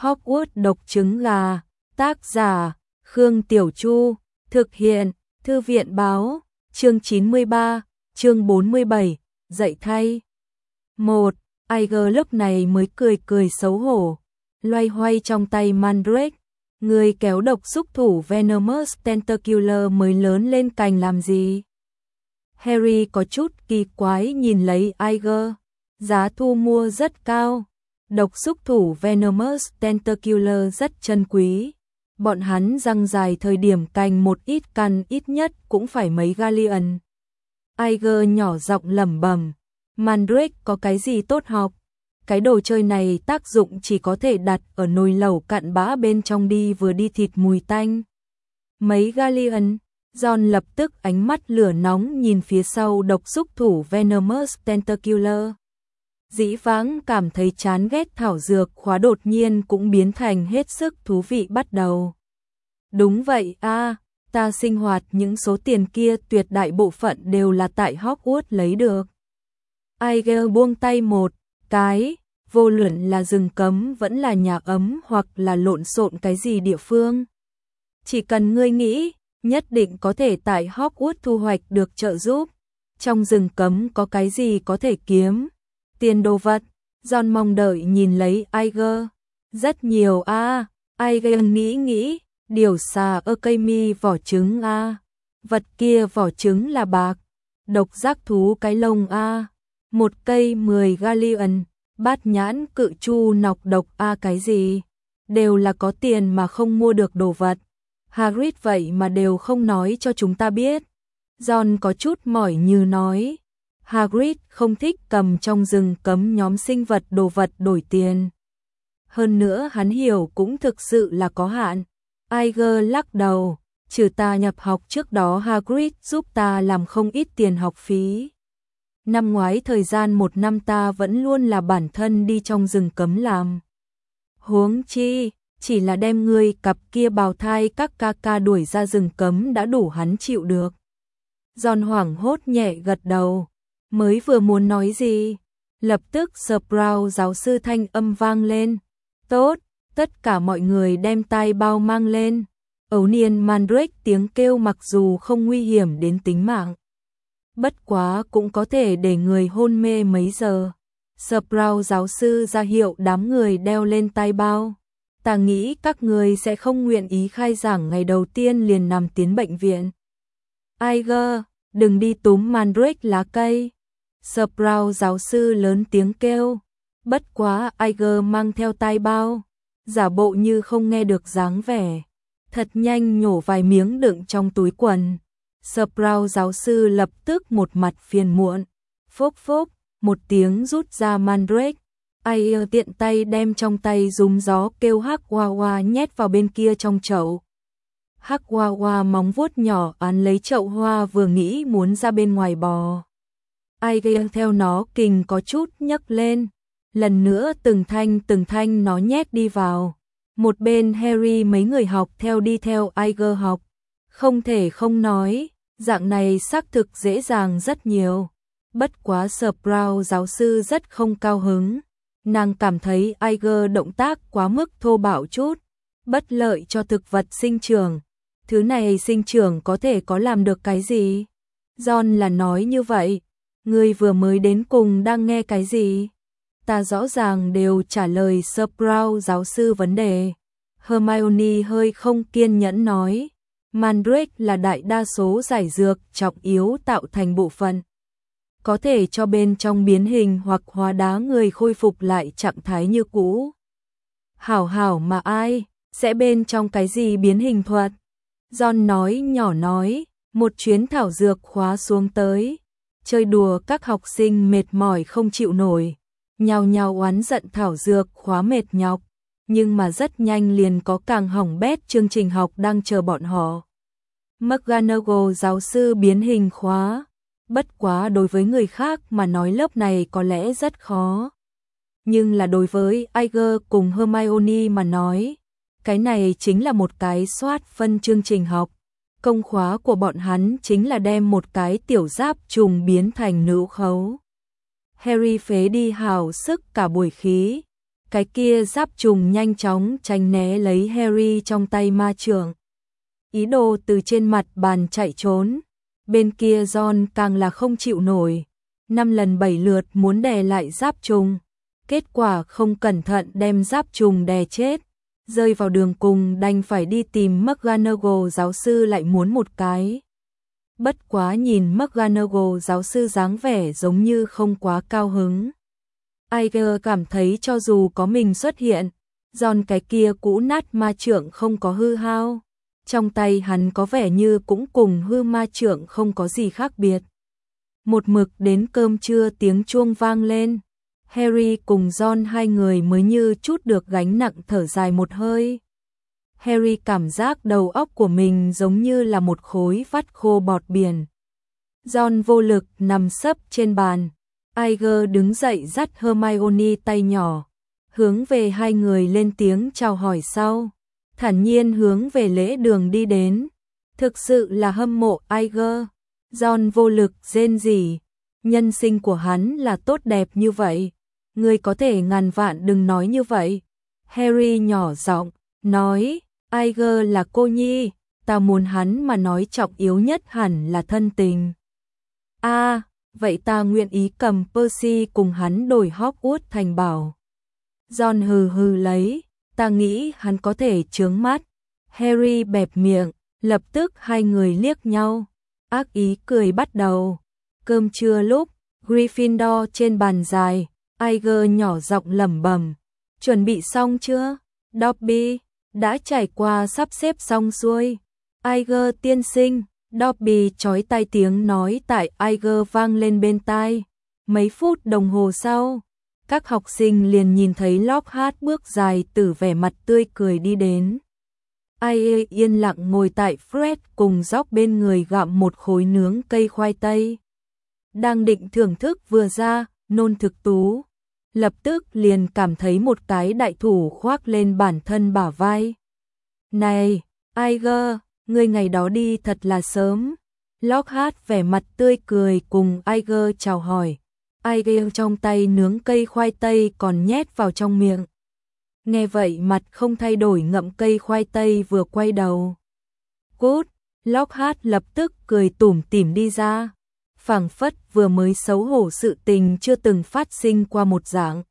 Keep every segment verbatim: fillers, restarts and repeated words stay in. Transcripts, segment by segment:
Hogwarts độc trứng gà, tác giả, Khương Tiểu Chu, thực hiện, Thư viện báo, chương chín mươi ba, chương bốn mươi bảy, dạy thay. một. Iger lúc này mới cười cười xấu hổ, loay hoay trong tay Mandrake, người kéo độc xúc thủ Venomous Tentacular mới lớn lên cành làm gì? Harry có chút kỳ quái nhìn lấy Iger, giá thu mua rất cao, độc xúc thủ Venomous Tentacular rất chân quý, bọn hắn răng dài thời điểm cành một ít căn ít nhất cũng phải mấy galleon. Iger nhỏ giọng lẩm bẩm, Mandrake có cái gì tốt học? Cái đồ chơi này tác dụng chỉ có thể đặt ở nồi lẩu cặn bã bên trong đi vừa đi thịt mùi tanh. Mấy galleon, John lập tức ánh mắt lửa nóng nhìn phía sau độc xúc thủ Venomous Tentacular. Dĩ vãng cảm thấy chán ghét thảo dược khóa đột nhiên cũng biến thành hết sức thú vị bắt đầu. Đúng vậy a, à, ta sinh hoạt những số tiền kia tuyệt đại bộ phận đều là tại Hogwarts lấy được. Iger buông tay một cái, vô luận là rừng cấm vẫn là nhà ấm hoặc là lộn xộn cái gì địa phương. Chỉ cần ngươi nghĩ, nhất định có thể tại Hogwarts thu hoạch được trợ giúp. Trong rừng cấm có cái gì có thể kiếm? Tiền đồ vật. John mong đợi nhìn lấy Iger. Rất nhiều a. À. Iger nghĩ nghĩ, điều xà ơ cây mi vỏ trứng a. À. Vật kia vỏ trứng là bạc. Độc giác thú cái lông a. À. Một cây mười galleon. Bát nhãn cự chu nọc độc a à cái gì? Đều là có tiền mà không mua được đồ vật. Hagrid vậy mà đều không nói cho chúng ta biết. John có chút mỏi như nói. Hagrid không thích cầm trong rừng cấm nhóm sinh vật đồ vật đổi tiền. Hơn nữa hắn hiểu cũng thực sự là có hạn. Iger lắc đầu, trừ ta nhập học trước đó Hagrid giúp ta làm không ít tiền học phí. Năm ngoái thời gian một năm ta vẫn luôn là bản thân đi trong rừng cấm làm. Huống chi, chỉ là đem ngươi cặp kia bào thai các ca ca đuổi ra rừng cấm đã đủ hắn chịu được. John hoảng hốt nhẹ gật đầu, mới vừa muốn nói gì, lập tức Sprout giáo sư thanh âm vang lên. Tốt, tất cả mọi người đem tai bao mang lên. Ấu niên Mandrake tiếng kêu mặc dù không nguy hiểm đến tính mạng, bất quá cũng có thể để người hôn mê mấy giờ. Sprout giáo sư ra hiệu đám người đeo lên tai bao. Ta nghĩ các người sẽ không nguyện ý khai giảng ngày đầu tiên liền nằm tiến bệnh viện. Iger, đừng đi túm Mandrake lá cây. Sprout giáo sư lớn tiếng kêu. Bất quá Iger mang theo tai bao, giả bộ như không nghe được dáng vẻ. Thật nhanh nhổ vài miếng đựng trong túi quần. Sprout giáo sư lập tức một mặt phiền muộn. Phốc phốc, một tiếng rút ra Mandrake. Iger tiện tay đem trong tay rúm gió kêu Hắc Hoa Hoa nhét vào bên kia trong chậu. Hắc Hoa Hoa móng vuốt nhỏ án lấy chậu hoa vừa nghĩ muốn ra bên ngoài bò. Iger theo nó kình có chút nhấc lên. Lần nữa từng thanh từng thanh nó nhét đi vào. Một bên Harry mấy người học theo đi theo Iger học. Không thể không nói, dạng này xác thực dễ dàng rất nhiều. Bất quá Sprout giáo sư rất không cao hứng. Nàng cảm thấy Iger động tác quá mức thô bạo chút, bất lợi cho thực vật sinh trưởng. Thứ này sinh trưởng có thể có làm được cái gì? John là nói như vậy. Ngươi vừa mới đến cùng đang nghe cái gì? Ta rõ ràng đều trả lời Sprout giáo sư vấn đề. Hermione hơi không kiên nhẫn nói. Mandrake là đại đa số giải dược trọng yếu tạo thành bộ phận. Có thể cho bên trong biến hình hoặc hóa đá người khôi phục lại trạng thái như cũ. Hảo hảo mà ai, sẽ bên trong cái gì biến hình thuật? John nói nhỏ nói, một chuyến thảo dược khóa xuống tới. Chơi đùa các học sinh mệt mỏi không chịu nổi. Nhào nhào oán giận thảo dược khóa mệt nhọc. Nhưng mà rất nhanh liền có càng hỏng bét chương trình học đang chờ bọn họ. McGonagall giáo sư biến hình khóa. Bất quá đối với người khác mà nói lớp này có lẽ rất khó. Nhưng là đối với Iger cùng Hermione mà nói, cái này chính là một cái soát phân chương trình học. Công khóa của bọn hắn chính là đem một cái tiểu giáp trùng biến thành nữ khấu. Harry phế đi hào sức cả buổi khí. Cái kia giáp trùng nhanh chóng tránh né lấy Harry trong tay ma chưởng, ý đồ từ trên mặt bàn chạy trốn. Bên kia Ron càng là không chịu nổi, năm lần bảy lượt muốn đè lại giáp trùng, kết quả không cẩn thận đem giáp trùng đè chết, rơi vào đường cùng đành phải đi tìm McGonagall giáo sư lại muốn một cái. Bất quá nhìn McGonagall giáo sư dáng vẻ giống như không quá cao hứng. Iger cảm thấy cho dù có mình xuất hiện, Ron cái kia cũ nát ma trượng không có hư hao, trong tay hắn có vẻ như cũng cùng hư ma trượng không có gì khác biệt. Một mực đến cơm trưa tiếng chuông vang lên, Harry cùng Ron hai người mới như chút được gánh nặng thở dài một hơi. Harry cảm giác đầu óc của mình giống như là một khối vắt khô bọt biển. Ron vô lực nằm sấp trên bàn. Iger đứng dậy dắt Hermione tay nhỏ, hướng về hai người lên tiếng chào hỏi sau, thản nhiên hướng về lễ đường đi đến. Thực sự là hâm mộ Iger. Ron vô lực rên rỉ, nhân sinh của hắn là tốt đẹp như vậy, ngươi có thể ngàn vạn đừng nói như vậy. Harry nhỏ giọng nói, Iger là cô nhi, ta muốn hắn mà nói trọng yếu nhất hẳn là thân tình. A, à, vậy ta nguyện ý cầm Percy cùng hắn đổi Hogwarts thành bảo. Ron hừ hừ lấy, ta nghĩ hắn có thể chướng mắt. Harry bẹp miệng, lập tức hai người liếc nhau, ác ý cười bắt đầu. Cơm trưa lúc, Gryffindor trên bàn dài, Iger nhỏ giọng lẩm bẩm, chuẩn bị xong chưa? Dobby, đã trải qua sắp xếp xong xuôi. Iger tiên sinh, Dobby chói tai tiếng nói tại Iger vang lên bên tai. Mấy phút đồng hồ sau, các học sinh liền nhìn thấy Lockhart bước dài từ vẻ mặt tươi cười đi đến. Ai yên lặng ngồi tại Fred cùng George bên người gặm một khối nướng cây khoai tây. Đang định thưởng thức vừa ra, nôn thực tú, lập tức liền cảm thấy một cái đại thủ khoác lên bản thân bả vai. Này, Iger, ngươi ngày đó đi thật là sớm. Lockhart vẻ mặt tươi cười cùng Iger chào hỏi. Iger trong tay nướng cây khoai tây còn nhét vào trong miệng. Nghe vậy mặt không thay đổi ngậm cây khoai tây vừa quay đầu. Cút, Lockhart lập tức cười tủm tỉm đi ra. Phảng phất vừa mới xấu hổ sự tình chưa từng phát sinh qua một dạng.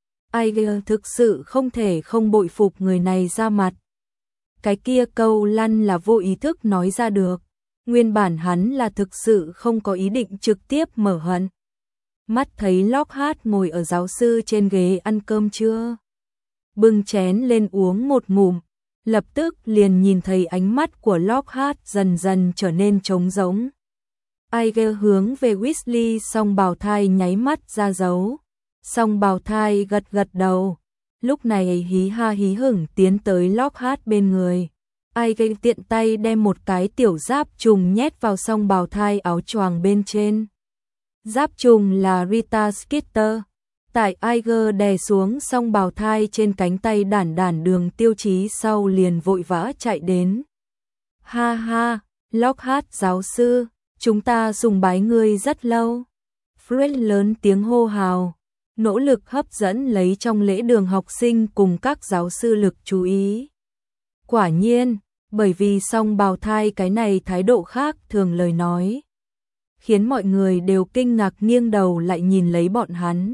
Iger thực sự không thể không bội phục người này ra mặt. Cái kia câu lăn là vô ý thức nói ra được. Nguyên bản hắn là thực sự không có ý định trực tiếp mở hận. Mắt thấy Lockhart ngồi ở giáo sư trên ghế ăn cơm trưa, bưng chén lên uống một ngụm, lập tức liền nhìn thấy ánh mắt của Lockhart dần dần trở nên trống rỗng. Iger hướng về Weasley song bào thai nháy mắt ra dấu. Song bào thai gật gật đầu. Lúc này hí ha hí hửng tiến tới Lockhart bên người. Iger tiện tay đem một cái tiểu giáp trùng nhét vào song bào thai áo choàng bên trên. Giáp trùng là Rita Skeeter. Tại Iger đè xuống song bào thai trên cánh tay đản đản Đường Tiêu Chí sau liền vội vã chạy đến. Ha ha, Lockhart giáo sư, chúng ta sùng bái ngươi rất lâu. Fred lớn tiếng hô hào, nỗ lực hấp dẫn lấy trong lễ đường học sinh cùng các giáo sư lực chú ý. Quả nhiên, bởi vì song bào thai cái này thái độ khác thường lời nói, khiến mọi người đều kinh ngạc nghiêng đầu lại nhìn lấy bọn hắn.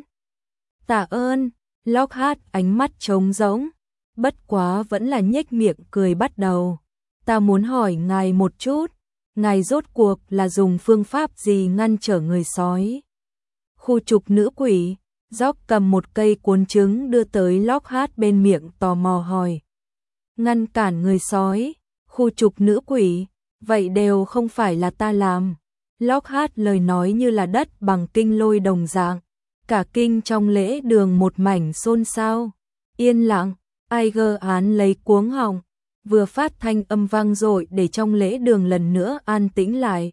Tạ ơn, Lockhart ánh mắt trống rỗng, bất quá vẫn là nhếch miệng cười bắt đầu. Ta muốn hỏi ngài một chút, ngài rốt cuộc là dùng phương pháp gì ngăn trở người sói? Khu trục nữ quỷ, George cầm một cây cuốn trứng đưa tới Lockhart bên miệng tò mò hỏi. Ngăn cản người sói, khu trục nữ quỷ, vậy đều không phải là ta làm. Lockhart lời nói như là đất bằng kinh lôi đồng dạng. Cả kinh trong lễ đường một mảnh xôn xao. Yên lặng, Iger án lấy cuống họng, vừa phát thanh âm vang dội để trong lễ đường lần nữa an tĩnh lại.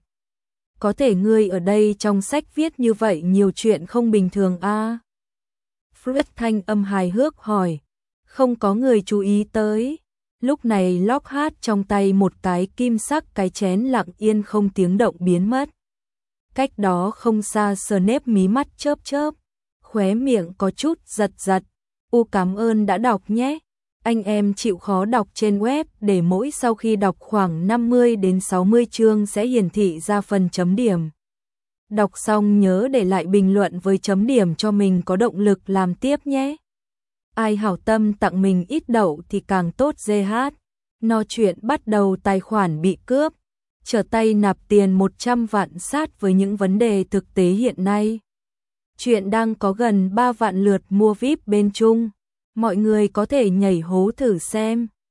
Có thể ngươi ở đây trong sách viết như vậy nhiều chuyện không bình thường a? À? Fred thanh âm hài hước hỏi. Không có người chú ý tới. Lúc này Lockhart trong tay một cái kim sắc cái chén lặng yên không tiếng động biến mất. Cách đó không xa Snape mí mắt chớp chớp, khóe miệng có chút giật giật. U cảm ơn đã đọc nhé. Anh em chịu khó đọc trên web để mỗi sau khi đọc khoảng năm mươi đến sáu mươi chương sẽ hiển thị ra phần chấm điểm. Đọc xong nhớ để lại bình luận với chấm điểm cho mình có động lực làm tiếp nhé. Ai hảo tâm tặng mình ít đậu thì càng tốt giê hát. No chuyện bắt đầu tài khoản bị cướp. Trở tay nạp tiền một trăm vạn sát với những vấn đề thực tế hiện nay. Chuyện đang có gần ba vạn lượt mua víp bên Trung. Mọi người có thể nhảy hố thử xem.